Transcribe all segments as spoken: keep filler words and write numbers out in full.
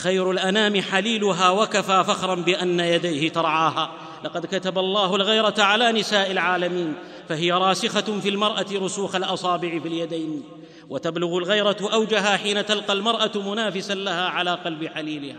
خير الأنام حليلها وكفى فخرا بأن يديه ترعاها. لقد كتب الله الغيرة على نساء العالمين، فهي راسخة في المرأة رسوخ الأصابع في اليدين، وتبلغ الغيرة أوجها حين تلقى المرأة منافسا لها على قلب حليلها.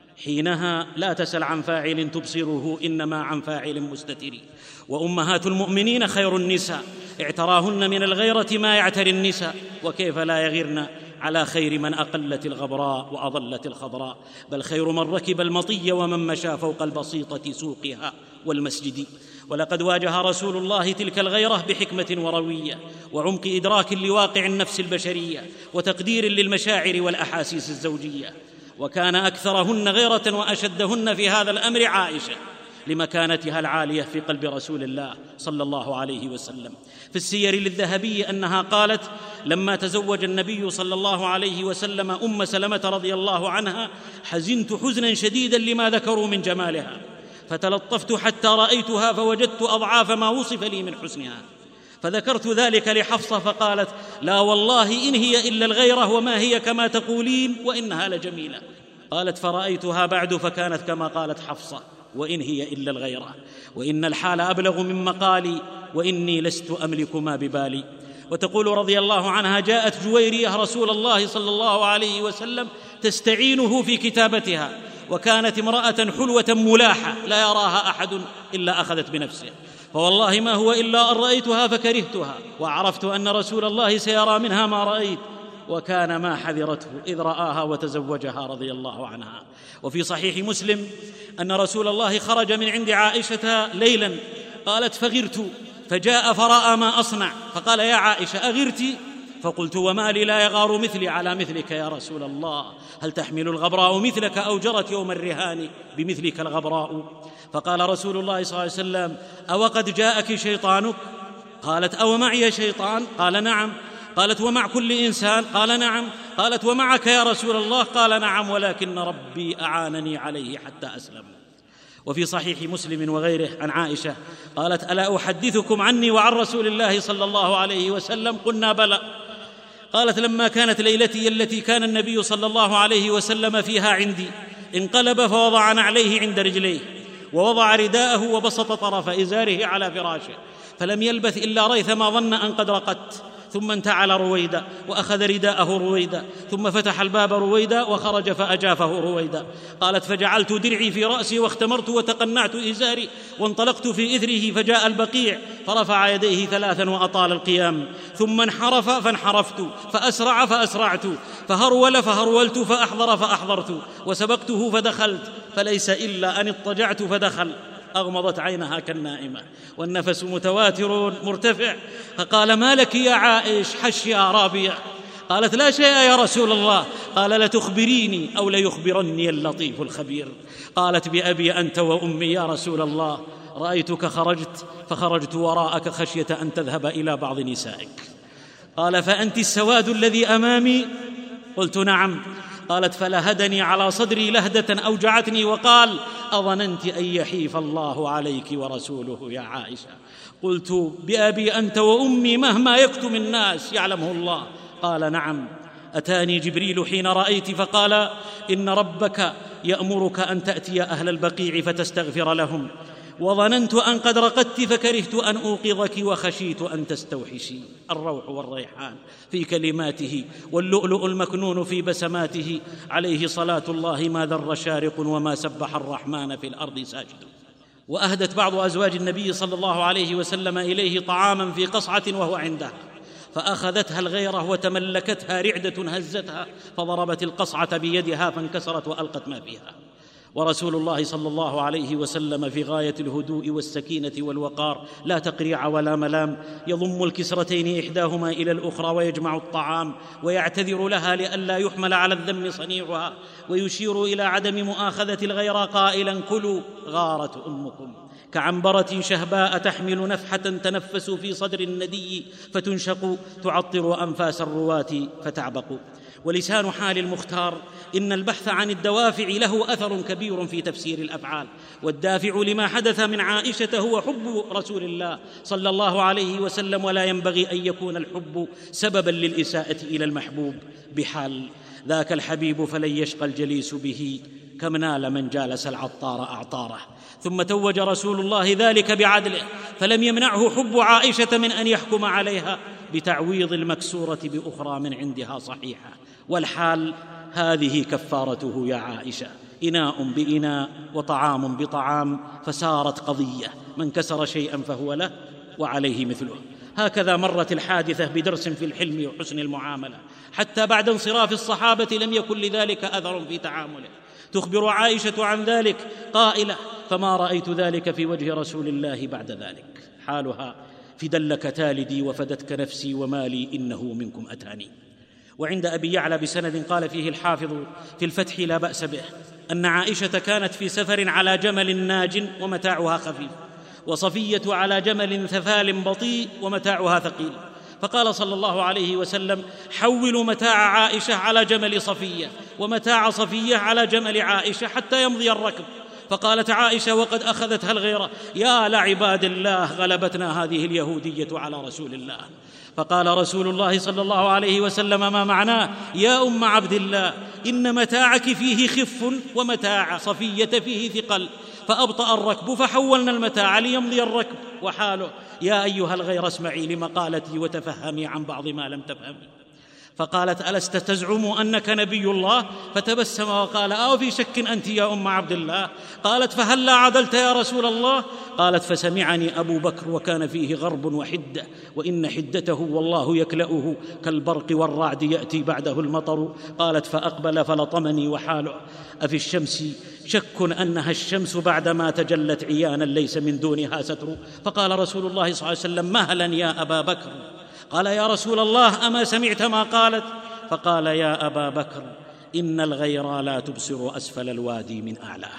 حينها لا تسل عن فاعل تبصره، إنما عن فاعل مستتر. وأمهات المؤمنين خير النساء، اعتراهن من الغيرة ما يعتري النساء، وكيف لا يغرن على خير من أقلت الغبراء وأضلت الخضراء. بل خير من ركب المطي ومن مشى فوق البسيطة سوقها والمسجد. ولقد واجه رسول الله تلك الغيرة بحكمة وروية وعمق إدراك لواقع النفس البشرية وتقدير للمشاعر والأحاسيس الزوجية. وكان أكثرهن غيرة وأشدهن في هذا الأمر عائشة، لمكانتها العالية في قلب رسول الله صلى الله عليه وسلم. في السير للذهبي أنها قالت: لما تزوج النبي صلى الله عليه وسلم أم سلمة رضي الله عنها حزنت حزنا شديدا لما ذكروا من جمالها، فتلطفت حتى رأيتها فوجدت أضعاف ما وصف لي من حسنها، فذكرت ذلك لحفصة فقالت: لا والله إن هي إلا الغيرة وما هي كما تقولين وإنها لجميلة. قالت: فرأيتها بعد فكانت كما قالت حفصة: وإن هي إلا الغيرة، وإن الحال أبلغ من مقالي، وإني لست أملك ما ببالي. وتقول رضي الله عنها: جاءت جويرية رسول الله صلى الله عليه وسلم تستعينه في كتابتها، وكانت امرأة حلوة ملاحة لا يراها أحد إلا أخذت بنفسه، فوالله ما هو إلا أن رأيتها فكرهتها، وعرفت أن رسول الله سيرى منها ما رأيت، وكان ما حذرته إذ رآها وتزوجها رضي الله عنها. وفي صحيح مسلم أن رسول الله خرج من عند عائشة ليلا، قالت: فغرت، فجاء فرأى ما أصنع، فقال: يا عائشة أغرت؟ فقلت: وما لي لا يغار مثلي على مثلك يا رسول الله، هل تحمل الغبراء مثلك أو جرت يوم الرهان بمثلك الغبراء؟ فقال رسول الله صلى الله عليه وسلم: أوقد جاءك شيطانك؟ قالت: أو معي شيطان؟ قال: نعم. قالت: ومع كل إنسان؟ قال: نعم. قالت: ومعك يا رسول الله؟ قال: نعم، ولكن ربي أعانني عليه حتى أسلم. وفي صحيح مسلم وغيره عن عائشة قالت: ألا أحدثكم عني وعن رسول الله صلى الله عليه وسلم؟ قلنا: بلى. قالت: لما كانت ليلتي التي كان النبي صلى الله عليه وسلم فيها عندي انقلب فوضع نعليه عند رجليه، ووضع رداءه وبسط طرف إزاره على فراشه، فلم يلبث إلا ريثما ظن أن قد رقدت، ثم انتعل رويدا وأخذ رداءه رويدا، ثم فتح الباب رويدا وخرج فأجافه رويدا. قالت: فجعلت درعي في رأسي واختمرت وتقنعت إزاري وانطلقت في إثره، فجاء البقيع فرفع يديه ثلاثا وأطال القيام، ثم انحرف فانحرفت، فأسرع فأسرعت، فهرول فهرولت، فأحضر فأحضرت، وسبقته فدخلت، فليس إلا أن اضطجعت فدخل. أغمضت عينها كالنائمة والنفس متواتر مرتفع، فقال: ما لك يا عائش؟ حش يا رابية. قالت: لا شيء يا رسول الله. قال: لتخبريني أو ليخبرني اللطيف الخبير. قالت: بأبي أنت وأمي يا رسول الله، رأيتك خرجت فخرجت وراءك خشية أن تذهب إلى بعض نسائك. قال: فأنت السواد الذي أمامي؟ قلت: نعم. قالت: فلهدني على صدري لهدة أوجعتني وقال: أظننت أن يحيف الله عليك ورسوله يا عائشة؟ قلت: بأبي أنت وأمي مهما يكتم الناس يعلمه الله. قال: نعم. أتاني جبريل حين رأيت فقال: إن ربك يأمرك أن تأتي أهل البقيع فتستغفر لهم، وظننت أن قد رقدت فكرهت أن أوقظك وخشيت أن تستوحشي. الروح والريحان في كلماته واللؤلؤ المكنون في بسماته، عليه صلاة الله ما ذر شارق وما سبح الرحمن في الأرض ساجد. وأهدت بعض أزواج النبي صلى الله عليه وسلم إليه طعاما في قصعة وهو عندها، فأخذتها الغيرة وتملكتها رعدة هزتها، فضربت القصعة بيدها فانكسرت وألقت ما فيها. ورسول الله صلى الله عليه وسلم في غاية الهدوء والسكينة والوقار، لا تقريع ولا ملام، يضم الكسرتين إحداهما إلى الأخرى ويجمع الطعام ويعتذر لها لئلا يحمل على الذم صنيعها، ويشير إلى عدم مؤاخذة الغيرة قائلا: كلوا، غارت أمكم. كعنبرة شهباء تحمل نفحة تنفس في صدر الندي فتنشق، تعطر أنفاس الرواة فتعبق. ولسان حال المختار إن البحث عن الدوافع له أثر كبير في تفسير الأفعال، والدافع لما حدث من عائشة هو حب رسول الله صلى الله عليه وسلم، ولا ينبغي أن يكون الحب سببا للإساءة إلى المحبوب بحال. ذاك الحبيب فلن يشقى الجليس به، كم نال من جالس العطار أعطاره. ثم توج رسول الله ذلك بعدله، فلم يمنعه حب عائشة من أن يحكم عليها بتعويض المكسورة بأخرى من عندها صحيحة. والحال هذه كفارته يا عائشة: إناء بإناء وطعام بطعام، فسارت قضية: من كسر شيئا فهو له وعليه مثله. هكذا مرت الحادثة بدرس في الحلم وحسن المعاملة، حتى بعد انصراف الصحابة لم يكن لذلك أثر في تعامله. تخبر عائشة عن ذلك قائلة: فما رأيت ذلك في وجه رسول الله بعد ذلك. حالها: فدلك تالدي وفدتك نفسي ومالي إنه منكم أتاني. وعند أبي يعلى بسند قال فيه الحافظ في الفتح لا بأس به أن عائشة كانت في سفر على جمل ناج ومتاعها خفيف، وصفية على جمل ثفال بطيء ومتاعها ثقيل، فقال صلى الله عليه وسلم: حولوا متاع عائشة على جمل صفية، ومتاع صفية على جمل عائشة حتى يمضي الركب. فقالت عائشة وقد أخذتها الغيرة: يا لعباد الله، غلبتنا هذه اليهودية على رسول الله. فقال رسول الله صلى الله عليه وسلم: ما معناه يا أم عبد الله؟ إن متاعك فيه خف ومتاع صفية فيه ثقل، فأبطأ الركب فحولنا المتاع ليمضي الركب. وحاله: يا أيها الغير اسمعي لمقالتي وتفهمي عن بعض ما لم تفهمي. فقالت: ألست تزعم أنك نبي الله؟ فتبسم وقال: أو في شك أنت يا أم عبد الله؟ قالت: فهلا عدلت يا رسول الله؟ قالت: فسمعني أبو بكر وكان فيه غرب وحدة، وإن حدته والله يكلأه كالبرق والرعد يأتي بعده المطر. قالت: فأقبل فلطمني. وحاله: أفي الشمس شك أنها الشمس بعدما تجلت عيانا ليس من دونها ستر. فقال رسول الله صلى الله عليه وسلم: مهلا يا أبا بكر. قال: يا رسول الله، أما سمعت ما قالت؟ فقال: يا أبا بكر، إن الغير لا تبصر أسفل الوادي من أعلاه.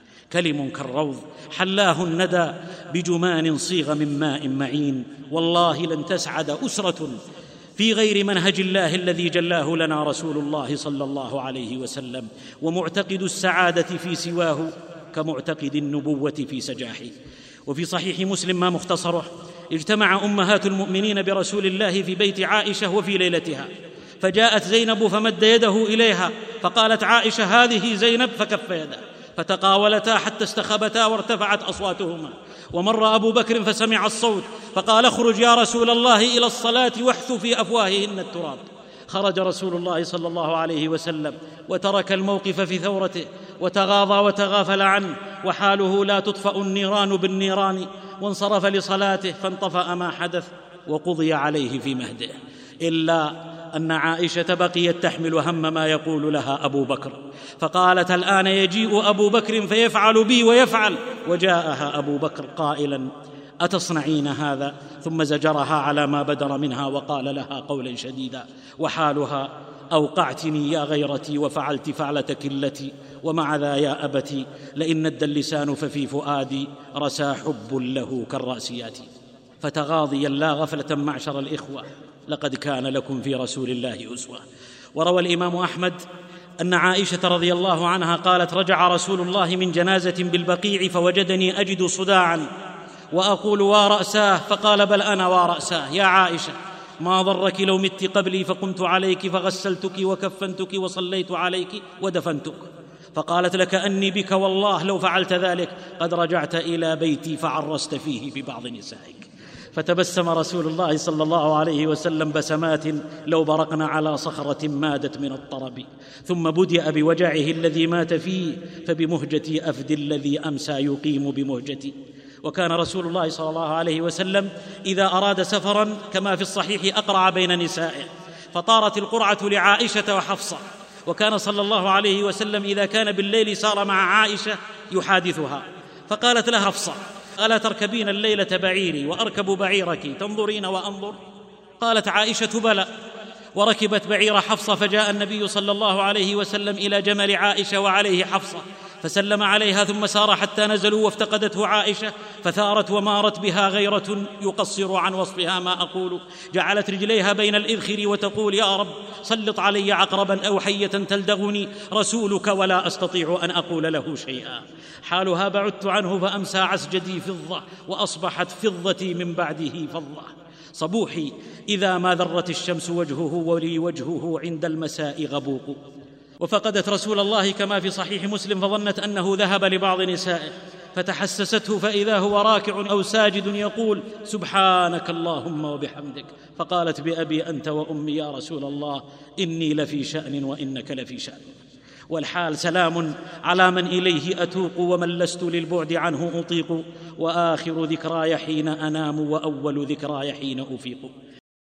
كلم كالروض حلاه الندى بجمان صيغ من ماء معين. والله لن تسعد أسرة في غير منهج الله الذي جلاه لنا رسول الله صلى الله عليه وسلم، ومعتقد السعادة في سواه كمعتقد النبوة في سجاحه. وفي صحيح مسلم ما مختصره: اجتمع أمهات المؤمنين برسول الله في بيت عائشة وفي ليلتها، فجاءت زينب فمد يده إليها، فقالت عائشة: هذه زينب، فكف يده، فتقاولتا حتى استخبتا وارتفعت أصواتهما. ومر أبو بكر فسمع الصوت فقال: اخرج يا رسول الله إلى الصلاة واحث في أفواههن التراب. خرج رسول الله صلى الله عليه وسلم وترك الموقف في ثورته، وتغاضى وتغافل عنه، وحاله لا تطفأ النيران بالنيران، وانصرف لصلاته فانطفأ ما حدث وقضي عليه في مهده. إلا أن عائشة بقيت تحمل هم ما يقول لها أبو بكر، فقالت: الآن يجيء أبو بكر فيفعل بي ويفعل. وجاءها أبو بكر قائلا: أتصنعين هذا؟ ثم زجرها على ما بدر منها وقال لها قولا شديدا. وحالها: أوقعتني يا غيرتي وفعلت فعلتك التي، ومع ذا يا أبتي لئن ند اللسان ففي فؤادي رسى حب له كالراسيات. فتغاضيا لا غفلة معشر الإخوة، لقد كان لكم في رسول الله أسوة. وروى الإمام أحمد أن عائشة رضي الله عنها قالت: رجع رسول الله من جنازة بالبقيع فوجدني أجد صداعا وأقول: ورأساه. فقال: بل أنا ورأساه يا عائشة، ما ضرك لو مت قبلي فقمت عليك فغسلتك وكفنتك وصليت عليك ودفنتك. فقالت: لكأني بك والله لو فعلت ذلك قد رجعت إلى بيتي فعرست فيه ببعض نسائك. فتبسم رسول الله صلى الله عليه وسلم بسمات لو برقن على صخرة مادت من الطرب، ثم بدأ بوجعه الذي مات فيه، فبمهجتي أفدي الذي أمسى يقيم بمهجتي. وكان رسول الله صلى الله عليه وسلم إذا أراد سفرا كما في الصحيح أقرع بين نسائه، فطارت القرعة لعائشة وحفصة. وكان صلى الله عليه وسلم إذا كان بالليل سار مع عائشة يحادثها، فقالت لها حفصة: ألا تركبين الليلة بعيري وأركب بعيرك تنظرين وأنظر؟ قالت عائشة: بلى. وركبت بعير حفصة، فجاء النبي صلى الله عليه وسلم إلى جمل عائشة وعليه حفصة، فسلم عليها ثم سار حتى نزلوا، وافتقدته عائشة فثارت ومارت بها غيرة يقصر عن وصفها ما أقول. جعلت رجليها بين الإذخر وتقول: يا رب سلط علي عقربا أو حية تلدغني رسولك ولا أستطيع أن أقول له شيئا. حالها: بعدت عنه فأمسى عسجدي فضة وأصبحت فضتي من بعده فضة. صبوحي إذا ما ذرت الشمس وجهه ولي وجهه عند المساء غبوق. وفقدت رسول الله كما في صحيح مسلم، فظنت أنه ذهب لبعض نسائه، فتحسسته فإذا هو راكع أو ساجد يقول: سبحانك اللهم وبحمدك. فقالت: بأبي أنت وأمي يا رسول الله، إني لفي شأن وإنك لفي شأن. والحال سلام على من إليه أتوق، ومن لست للبعد عنه أطيق، وآخر ذكراي حين أنام، وأول ذكراي حين أفيق.